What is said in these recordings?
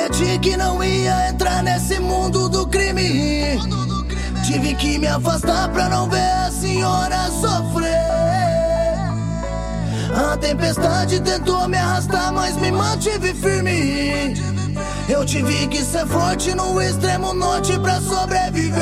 prometi que não ia entrar nesse mundo do crime. Tive que me afastar pra não ver a senhora sofrer. A tempestade tentou me arrastar, mas me mantive firme. Eu tive que ser forte no extremo norte pra sobreviver.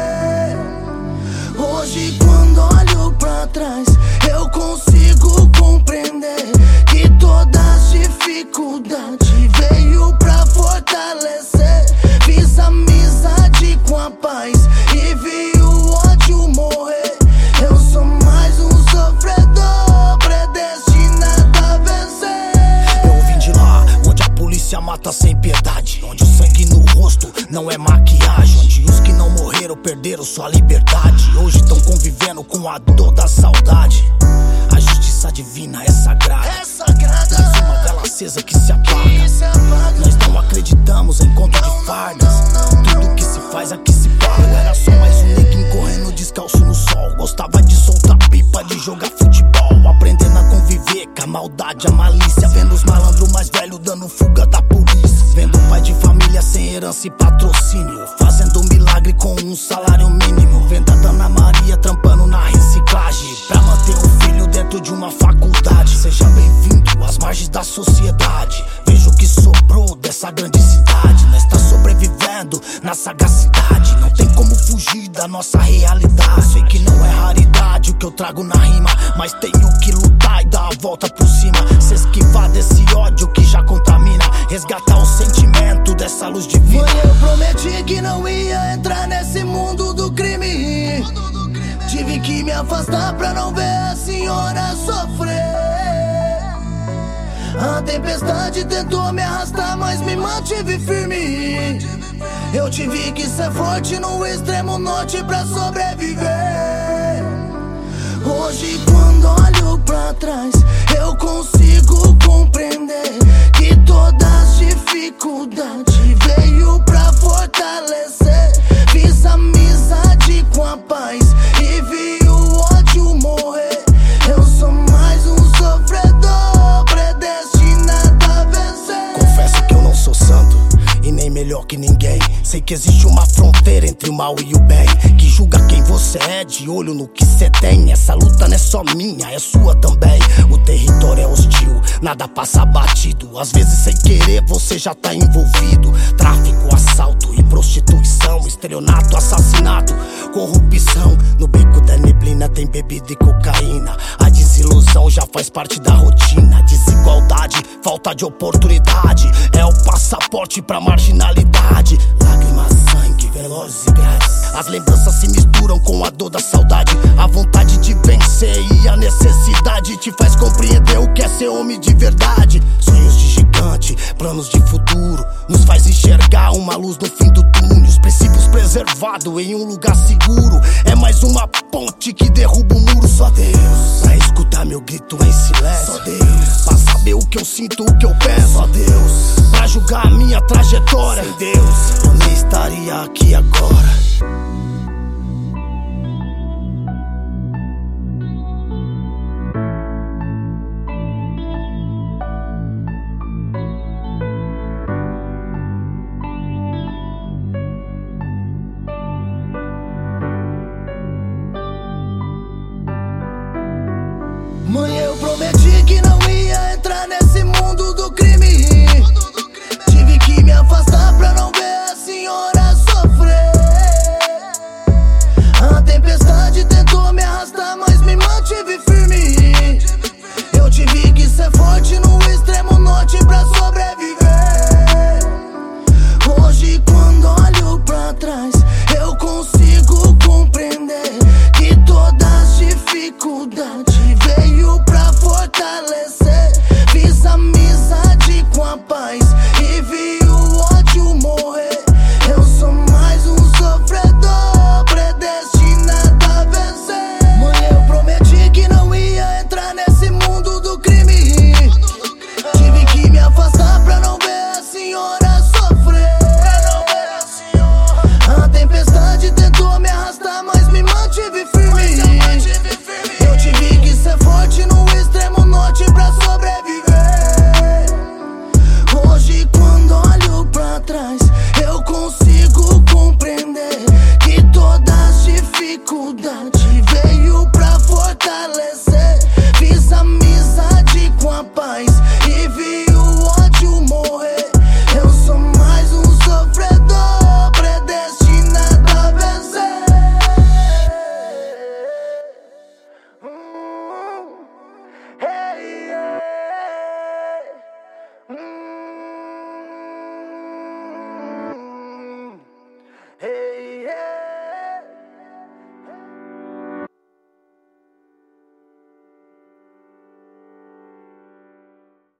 Hoje quando olho pra trás, eu consigo compreender que todas as dificuldades veio pra fortalecer. Fiz amizade com a paz e vi o ódio morrer. Eu sou mais um sofredor predestinado a vencer. Eu vim de lá, onde a polícia mata sem piedade, onde o sangue no rosto não é maquiagem, onde os que não morreram perderam sua liberdade. Hoje estão convivendo com a dor da saudade. A justiça divina é sagrada, mais uma vela acesa que se apaga. Nós não acreditamos em conto de fardas. Tudo que se faz aqui se paga. Eu era só mais um neguinho correndo descalço no sol. Gostava de soltar pipa, de jogar futebol, aprendendo a conviver com a maldade, a malícia. Vendo os malandros mais velhos dando fuga da polícia. Vendo pai de família sem herança e patrocínio, fazendo milagre com um salário mínimo. Vendo a Dona Maria trampando na reciclagem pra manter um filho dentro de uma faculdade. Seja bem-vindo às margens da sociedade. Veja o que sobrou dessa grande cidade. Nós tá sobrevivendo na sagacidade. Não tem como fugir da nossa realidade. Sei que não é raridade o que eu trago na rima, mas tenho que lutar e dar a volta por cima. Se esquivar desse ódio que já contamina, resgatar o sentimento dessa luz divina. Foi eu prometi que não ia entrar nesse mundo do crime. Tive que me afastar pra não ver a senhora sofrer. A tempestade tentou me arrastar, mas me mantive firme. Eu tive que ser forte no extremo norte pra sobreviver. Hoje quando olho pra trás, eu consigo compreender que todas as dificuldades veio pra fortalecer. Fiz amizade com a paz e vi o ódio morrer. Eu sou mais um sofredor predestinado a vencer. Confesso que eu não sou santo e nem melhor que ninguém. Sei que existe uma fronteira entre o mal e o bem, que julga quem você é de olho no que cê tem. Essa luta não é só minha, é sua também. O território é hostil, nada passa batido. Às vezes sem querer você já tá envolvido. Tráfico, assalto e prostituição, estelionato, assassinato, corrupção. No beco da neblina tem bebida e cocaína. A desilusão já faz parte da rotina. Desigualdade, falta de oportunidade é o passaporte pra marginalidade. Lágrimas, sangue, velozes e grátis. As lembranças se misturam com a dor da saudade. A vontade de vencer e a necessidade te faz compreender o que é ser homem de verdade. Sonhos de gigante, planos de futuro, nos faz enxergar uma luz no fim do túnel. Os princípios preservados em um lugar seguro é mais uma ponte que derruba o muro. Só Deus pra escutar meu grito em silêncio. Só Deus pra saber o que eu sinto, o que eu penso. Só Deus pra julgar a minha trajetória. Sem Deus eu nem estaria aqui agora. Mãe, eu prometi